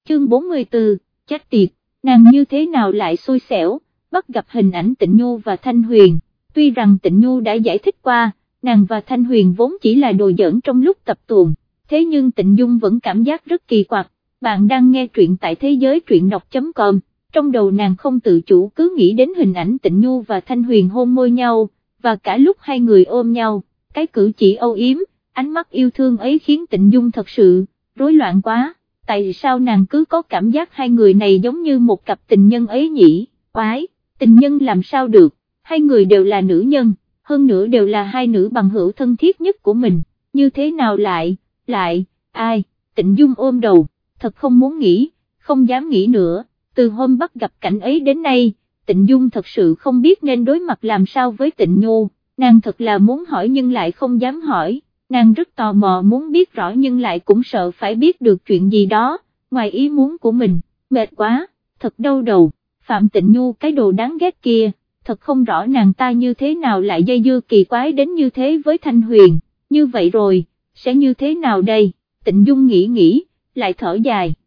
chương 44, chết tiệt, nàng như thế nào lại xui xẻo, bắt gặp hình ảnh Tịnh Nhu và Thanh Huyền, tuy rằng Tịnh Nhu đã giải thích qua, nàng và Thanh Huyền vốn chỉ là đồ giỡn trong lúc tập tuồng, thế nhưng Tịnh Dung vẫn cảm giác rất kỳ quặc. Bạn đang nghe truyện tại thế giới truyện đọc.com, trong đầu nàng không tự chủ cứ nghĩ đến hình ảnh Tịnh Nhu và Thanh Huyền hôn môi nhau, và cả lúc hai người ôm nhau, cái cử chỉ âu yếm, ánh mắt yêu thương ấy khiến Tịnh Dung thật sự rối loạn quá, tại sao nàng cứ có cảm giác hai người này giống như một cặp tình nhân ấy nhỉ? Oái, tình nhân làm sao được, hai người đều là nữ nhân, hơn nữa đều là hai nữ bằng hữu thân thiết nhất của mình, như thế nào lại, ai? Tịnh Dung ôm đầu, thật không muốn nghĩ, không dám nghĩ nữa, từ hôm bắt gặp cảnh ấy đến nay, Tịnh Dung thật sự không biết nên đối mặt làm sao với Tịnh Nhu, nàng thật là muốn hỏi nhưng lại không dám hỏi, nàng rất tò mò muốn biết rõ nhưng lại cũng sợ phải biết được chuyện gì đó, ngoài ý muốn của mình, mệt quá, thật đau đầu, Phạm Tịnh Nhu cái đồ đáng ghét kia, thật không rõ nàng ta như thế nào lại dây dưa kỳ quái đến như thế với Thanh Huyền, như vậy rồi, sẽ như thế nào đây, Tịnh Dung nghĩ, lại thở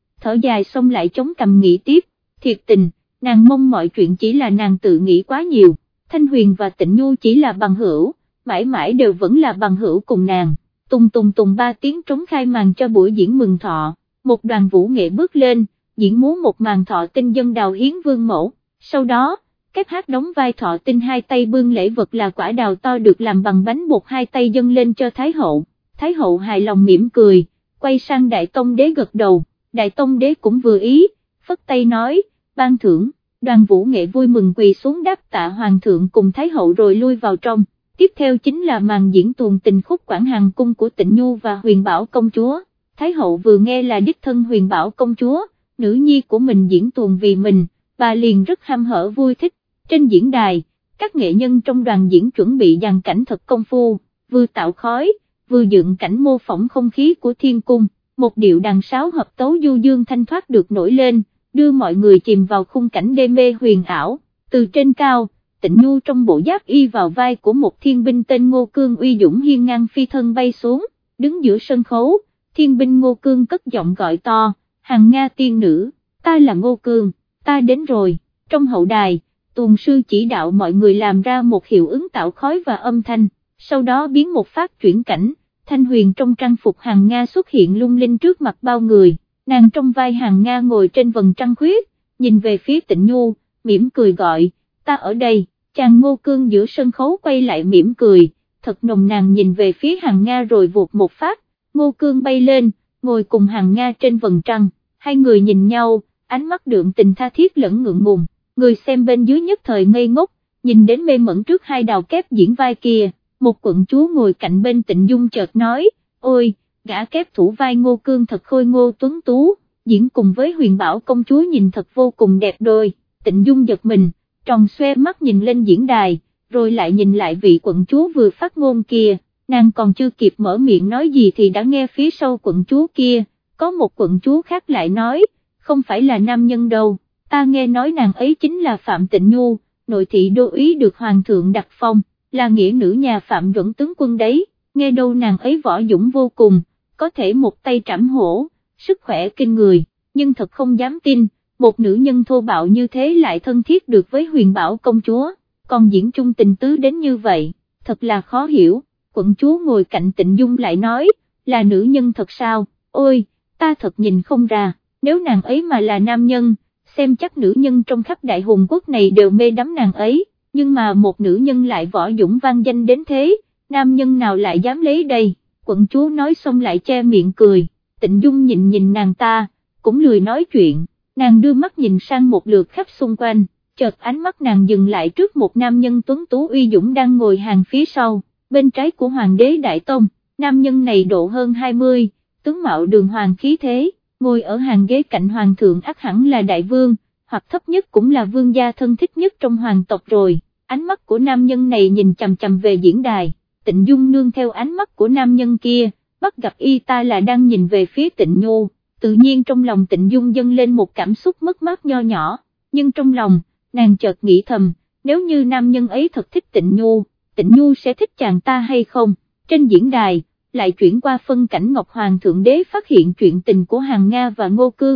dài xong lại chống cằm nghĩ tiếp, thiệt tình, nàng mong mọi chuyện chỉ là nàng tự nghĩ quá nhiều, Thanh Huyền và Tịnh Nhu chỉ là bằng hữu, mãi mãi đều vẫn là bằng hữu cùng nàng, tùng 3 tiếng trống khai màn cho buổi diễn mừng thọ, một đoàn vũ nghệ bước lên, diễn múa một màn thọ tinh dân đào hiến vương mẫu, sau đó, các hát đóng vai thọ tinh hai tay bưng lễ vật là quả đào to được làm bằng bánh bột hai tay dâng lên cho Thái hậu hài lòng mỉm cười, quay sang Đại Tông Đế gật đầu, Đại Tông Đế cũng vừa ý, phất tay nói, ban thưởng, đoàn vũ nghệ vui mừng quỳ xuống đáp tạ Hoàng thượng cùng Thái hậu rồi lui vào trong, tiếp theo chính là màn diễn tuồng tình khúc Quảng Hằng cung của Tịnh Nhu và Huyền Bảo công chúa, Thái hậu vừa nghe là đích thân Huyền Bảo công chúa, nữ nhi của mình diễn tuồng vì mình, bà liền rất ham hở vui thích, trên diễn đài, các nghệ nhân trong đoàn diễn chuẩn bị dàn cảnh thật công phu, vừa tạo khói, vừa dựng cảnh mô phỏng không khí của thiên cung, một điệu đàn sáo hợp tấu du dương thanh thoát được nổi lên, đưa mọi người chìm vào khung cảnh đê mê huyền ảo, từ trên cao, Tịnh Nhu trong bộ giáp y vào vai của một thiên binh tên Ngô Cương uy dũng hiên ngang phi thân bay xuống, đứng giữa sân khấu, thiên binh Ngô Cương cất giọng gọi to, Hằng Nga tiên nữ, ta là Ngô Cương, ta đến rồi, trong hậu đài, tuồng sư chỉ đạo mọi người làm ra một hiệu ứng tạo khói và âm thanh, sau đó biến một phát chuyển cảnh, Thanh Huyền trong trang phục Hằng Nga xuất hiện lung linh trước mặt bao người, nàng trong vai Hằng Nga ngồi trên vầng trăng khuyết, nhìn về phía Tịnh Nhu, mỉm cười gọi, ta ở đây, chàng Ngô Cương giữa sân khấu quay lại mỉm cười, thật nồng nàn nhìn về phía Hằng Nga rồi vụt một phát, Ngô Cương bay lên, ngồi cùng Hằng Nga trên vầng trăng, hai người nhìn nhau, ánh mắt đượm tình tha thiết lẫn ngượng ngùng, người xem bên dưới nhất thời ngây ngốc, nhìn đến mê mẩn trước hai đào kép diễn vai kia. Một quận chúa ngồi cạnh bên Tịnh Dung chợt nói, ôi, gã kép thủ vai Ngô Cương thật khôi ngô tuấn tú, diễn cùng với Huyền Bảo công chúa nhìn thật vô cùng đẹp đôi, Tịnh Dung giật mình, tròn xoe mắt nhìn lên diễn đài, rồi lại nhìn lại vị quận chúa vừa phát ngôn kia, nàng còn chưa kịp mở miệng nói gì thì đã nghe phía sau quận chúa kia, có một quận chúa khác lại nói, không phải là nam nhân đâu, ta nghe nói nàng ấy chính là Phạm Tịnh Nhu, nội thị đô úy được Hoàng thượng đặt phong, là nghĩa nữ nhà Phạm Duẩn tướng quân đấy, nghe đâu nàng ấy võ dũng vô cùng, có thể một tay trảm hổ, sức khỏe kinh người, nhưng thật không dám tin, một nữ nhân thô bạo như thế lại thân thiết được với Huyền Bảo công chúa, còn diễn chung tình tứ đến như vậy, thật là khó hiểu, quận chúa ngồi cạnh Tịnh Dung lại nói, là nữ nhân thật sao, ôi, ta thật nhìn không ra, nếu nàng ấy mà là nam nhân, xem chắc nữ nhân trong khắp đại hùng quốc này đều mê đắm nàng ấy. Nhưng mà một nữ nhân lại võ dũng vang danh đến thế, nam nhân nào lại dám lấy đây, quận chúa nói xong lại che miệng cười, Tịnh Dung nhìn nàng ta, cũng lười nói chuyện, nàng đưa mắt nhìn sang một lượt khắp xung quanh, chợt ánh mắt nàng dừng lại trước một nam nhân tuấn tú uy dũng đang ngồi hàng phía sau, bên trái của Hoàng đế Đại Tông, nam nhân này độ hơn 20, tướng mạo đường hoàng khí thế, ngồi ở hàng ghế cạnh Hoàng thượng ắt hẳn là Đại Vương, hoặc thấp nhất cũng là vương gia thân thích nhất trong hoàng tộc rồi, ánh mắt của nam nhân này nhìn chằm chằm về diễn đài, Tịnh Dung nương theo ánh mắt của nam nhân kia, bắt gặp y ta là đang nhìn về phía Tịnh Nhu, tự nhiên trong lòng Tịnh Dung dâng lên một cảm xúc mất mát nho nhỏ, nhưng trong lòng, nàng chợt nghĩ thầm, nếu như nam nhân ấy thật thích Tịnh Nhu sẽ thích chàng ta hay không, trên diễn đài, lại chuyển qua phân cảnh Ngọc Hoàng thượng đế phát hiện chuyện tình của Hằng Nga và Ngô Cương.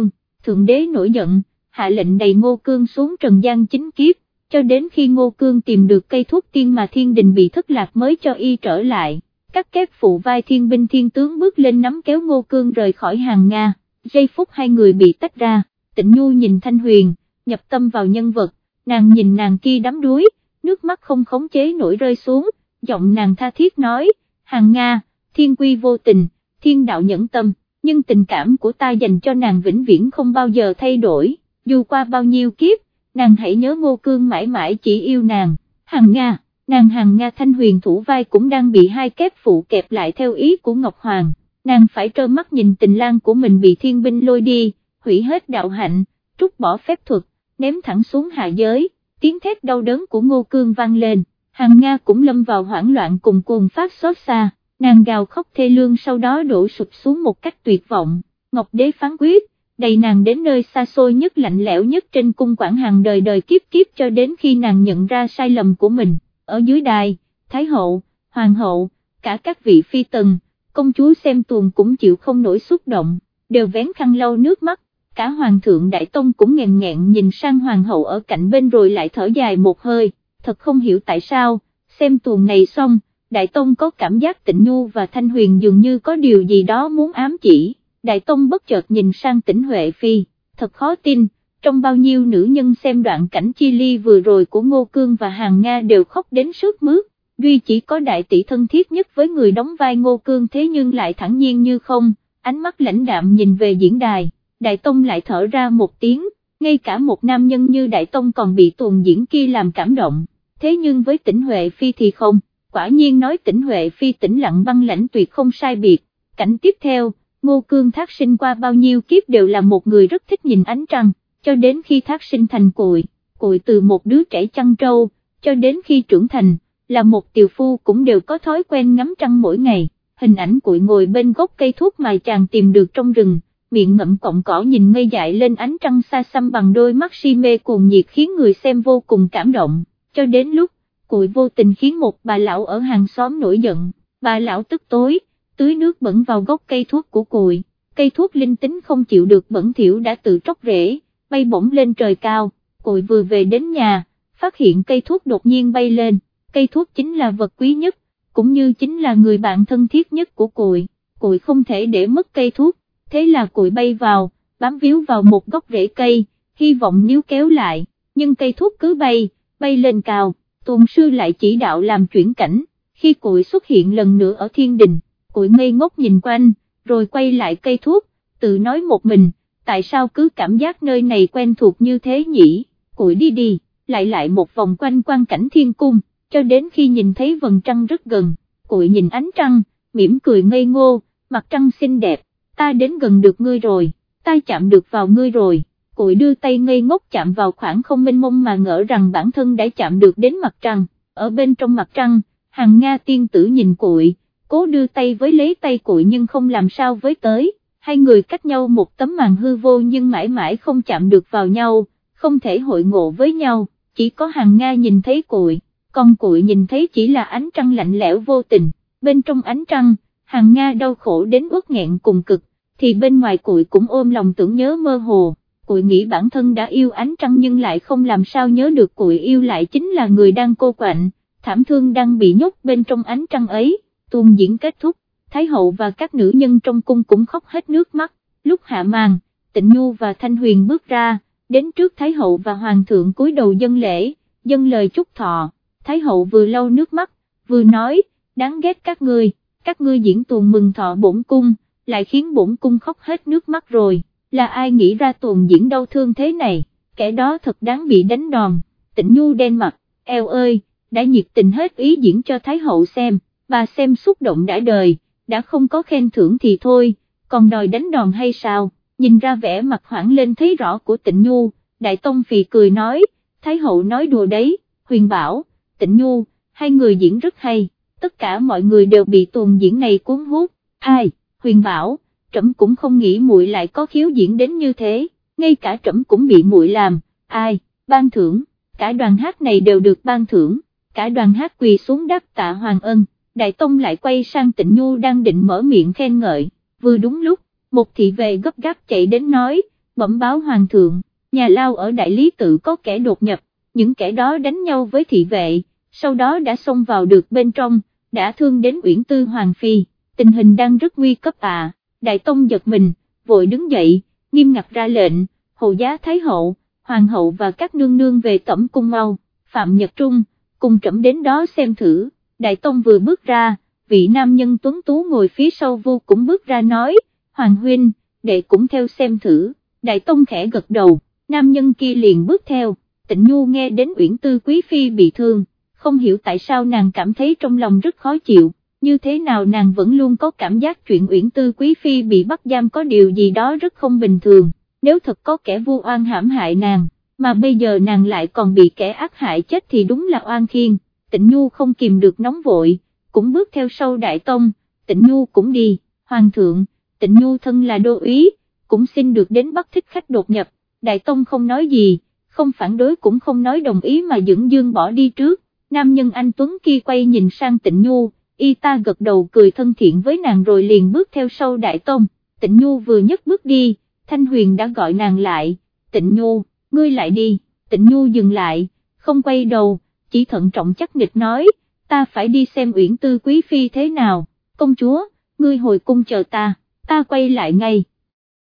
Thượng đế nổi giận, hạ lệnh đày Ngô Cương xuống trần gian chính kiếp, cho đến khi Ngô Cương tìm được cây thuốc tiên mà thiên đình bị thất lạc mới cho y trở lại. Các kép phụ vai thiên binh thiên tướng bước lên nắm kéo Ngô Cương rời khỏi hàng Nga, giây phút hai người bị tách ra, Tịnh Nhu nhìn Thanh Huyền, nhập tâm vào nhân vật, nàng nhìn nàng kia đắm đuối, nước mắt không khống chế nổi rơi xuống, giọng nàng tha thiết nói, hàng Nga, thiên quy vô tình, thiên đạo nhẫn tâm, nhưng tình cảm của ta dành cho nàng vĩnh viễn không bao giờ thay đổi, dù qua bao nhiêu kiếp, nàng hãy nhớ Ngô Cương mãi mãi chỉ yêu nàng, hàng Nga. Nàng hàng Nga Thanh Huyền thủ vai cũng đang bị hai kép phụ kẹp lại theo ý của Ngọc Hoàng, nàng phải trơ mắt nhìn tình lang của mình bị thiên binh lôi đi, hủy hết đạo hạnh, trút bỏ phép thuật, ném thẳng xuống hạ giới, tiếng thét đau đớn của Ngô Cương vang lên, hàng Nga cũng lâm vào hoảng loạn cùng cuồng phát xót xa, nàng gào khóc thê lương sau đó đổ sụp xuống một cách tuyệt vọng, Ngọc Đế phán quyết, đầy nàng đến nơi xa xôi nhất lạnh lẽo nhất trên cung quản hàng đời đời kiếp kiếp cho đến khi nàng nhận ra sai lầm của mình. Ở dưới đài, Thái hậu, Hoàng hậu, cả các vị phi tần, công chúa xem tuồng cũng chịu không nổi xúc động, đều vén khăn lau nước mắt, cả Hoàng thượng Đại Tông cũng nghẹn nghẹn nhìn sang Hoàng hậu ở cạnh bên rồi lại thở dài một hơi, thật không hiểu tại sao, xem tuồng này xong, Đại Tông có cảm giác Tịnh Nhu và Thanh Huyền dường như có điều gì đó muốn ám chỉ, Đại Tông bất chợt nhìn sang Tĩnh Huệ Phi, thật khó tin. Trong bao nhiêu nữ nhân xem đoạn cảnh chia ly vừa rồi của Ngô Cương và hàng Nga đều khóc đến sướt mướt, duy chỉ có đại tỷ thân thiết nhất với người đóng vai Ngô Cương thế nhưng lại thản nhiên như không, ánh mắt lãnh đạm nhìn về diễn đài, Đại Tông lại thở ra một tiếng, ngay cả một nam nhân như Đại Tông còn bị tuồng diễn kia làm cảm động, thế nhưng với Tĩnh Huệ Phi thì không, quả nhiên nói Tĩnh Huệ Phi tĩnh lặng băng lãnh tuyệt không sai biệt, cảnh tiếp theo, Ngô Cương thác sinh qua bao nhiêu kiếp đều là một người rất thích nhìn ánh trăng. Cho đến khi thác sinh thành Cuội từ một đứa trẻ chăn trâu, cho đến khi trưởng thành, là một tiều phu cũng đều có thói quen ngắm trăng mỗi ngày, hình ảnh Cuội ngồi bên gốc cây thuốc mà chàng tìm được trong rừng, miệng ngậm cọng cỏ nhìn ngây dại lên ánh trăng xa xăm bằng đôi mắt si mê cuồng nhiệt khiến người xem vô cùng cảm động, cho đến lúc, Cuội vô tình khiến một bà lão ở hàng xóm nổi giận, bà lão tức tối, tưới nước bẩn vào gốc cây thuốc của Cuội, cây thuốc linh tính không chịu được bẩn thỉu đã tự tróc rễ, bay bổng lên trời cao, Cuội vừa về đến nhà, phát hiện cây thuốc đột nhiên bay lên, cây thuốc chính là vật quý nhất, cũng như chính là người bạn thân thiết nhất của Cuội không thể để mất cây thuốc, thế là Cuội bay vào, bám víu vào một gốc rễ cây, hy vọng níu kéo lại, nhưng cây thuốc cứ bay lên cao, tuồng sư lại chỉ đạo làm chuyển cảnh, khi Cuội xuất hiện lần nữa ở thiên đình, Cuội ngây ngốc nhìn quanh, rồi quay lại cây thuốc, tự nói một mình. Tại sao cứ cảm giác nơi này quen thuộc như thế nhỉ, Cuội đi, lại một vòng quanh quang cảnh thiên cung, cho đến khi nhìn thấy vầng trăng rất gần, Cuội nhìn ánh trăng, mỉm cười ngây ngô, mặt trăng xinh đẹp, ta đến gần được ngươi rồi, ta chạm được vào ngươi rồi, Cuội đưa tay ngây ngốc chạm vào khoảng không mênh mông mà ngỡ rằng bản thân đã chạm được đến mặt trăng, ở bên trong mặt trăng, hàng Nga tiên tử nhìn Cuội, cố đưa tay với lấy tay Cuội nhưng không làm sao với tới. Hai người cách nhau một tấm màn hư vô nhưng mãi mãi không chạm được vào nhau, không thể hội ngộ với nhau, chỉ có hàng Nga nhìn thấy Cuội, còn Cuội nhìn thấy chỉ là ánh trăng lạnh lẽo vô tình, bên trong ánh trăng, hàng Nga đau khổ đến uất nghẹn cùng cực, thì bên ngoài Cuội cũng ôm lòng tưởng nhớ mơ hồ, Cuội nghĩ bản thân đã yêu ánh trăng nhưng lại không làm sao nhớ được Cuội yêu lại chính là người đang cô quạnh, thảm thương đang bị nhốt bên trong ánh trăng ấy, tuồng diễn kết thúc. Thái hậu và các nữ nhân trong cung cũng khóc hết nước mắt, lúc hạ màn, Tịnh Nhu và Thanh Huyền bước ra, đến trước Thái hậu và Hoàng thượng cúi đầu dâng lễ, dâng lời chúc thọ, Thái hậu vừa lau nước mắt, vừa nói, đáng ghét các ngươi diễn tuồng mừng thọ bổn cung, lại khiến bổn cung khóc hết nước mắt rồi, là ai nghĩ ra tuồng diễn đau thương thế này, kẻ đó thật đáng bị đánh đòn, Tịnh Nhu đen mặt, eo ơi, đã nhiệt tình hết ý diễn cho Thái hậu xem, bà xem xúc động đã đời. Đã không có khen thưởng thì thôi, còn đòi đánh đòn hay sao, nhìn ra vẻ mặt hoảng lên thấy rõ của Tịnh Nhu, Đại Tông phì cười nói, Thái hậu nói đùa đấy, Huyền bảo, Tịnh Nhu, hai người diễn rất hay, tất cả mọi người đều bị tuồng diễn này cuốn hút, ai, Huyền bảo, trẫm cũng không nghĩ muội lại có khiếu diễn đến như thế, ngay cả trẫm cũng bị muội làm, ai, ban thưởng, cả đoàn hát này đều được ban thưởng, cả đoàn hát quỳ xuống đáp tạ Hoàng ân. Đại Tông lại quay sang Tịnh Nhu đang định mở miệng khen ngợi, vừa đúng lúc, một thị vệ gấp gáp chạy đến nói, bẩm báo hoàng thượng, nhà lao ở đại lý tự có kẻ đột nhập, những kẻ đó đánh nhau với thị vệ, sau đó đã xông vào được bên trong, đã thương đến Uyển Tư hoàng phi, tình hình đang rất nguy cấp à. Đại tông giật mình, vội đứng dậy, nghiêm ngặt ra lệnh, hầu giá thái hậu, hoàng hậu và các nương nương về tẩm cung mau. Phạm Nhật Trung, cùng trẫm đến đó xem thử. Đại tông vừa bước ra, vị nam nhân tuấn tú ngồi phía sau vô cũng bước ra nói, hoàng huynh, đệ cũng theo xem thử. Đại tông khẽ gật đầu, nam nhân kia liền bước theo. Tịnh Nhu nghe đến Uyển Tư quý phi bị thương, không hiểu tại sao nàng cảm thấy trong lòng rất khó chịu, như thế nào nàng vẫn luôn có cảm giác chuyện Uyển Tư quý phi bị bắt giam có điều gì đó rất không bình thường, nếu thật có kẻ vu oan hãm hại nàng, mà bây giờ nàng lại còn bị kẻ ác hại chết thì đúng là oan khiên. Tịnh Nhu không kìm được nóng vội, cũng bước theo sau Đại tông. Tịnh Nhu cũng đi. Hoàng thượng, Tịnh Nhu thân là đô úy, cũng xin được đến bắt thích khách đột nhập. Đại tông không nói gì, không phản đối cũng không nói đồng ý mà dửng dưng bỏ đi trước. Nam nhân anh tuấn kia quay nhìn sang Tịnh Nhu, y ta gật đầu cười thân thiện với nàng rồi liền bước theo sau Đại tông. Tịnh Nhu vừa nhấc bước đi, Thanh Huyền đã gọi nàng lại, Tịnh Nhu, ngươi lại đi. Tịnh Nhu dừng lại, không quay đầu, chỉ thận trọng chắc nịch nói, ta phải đi xem Uyển Tư quý phi thế nào. Công chúa, ngươi hồi cung chờ ta quay lại ngay.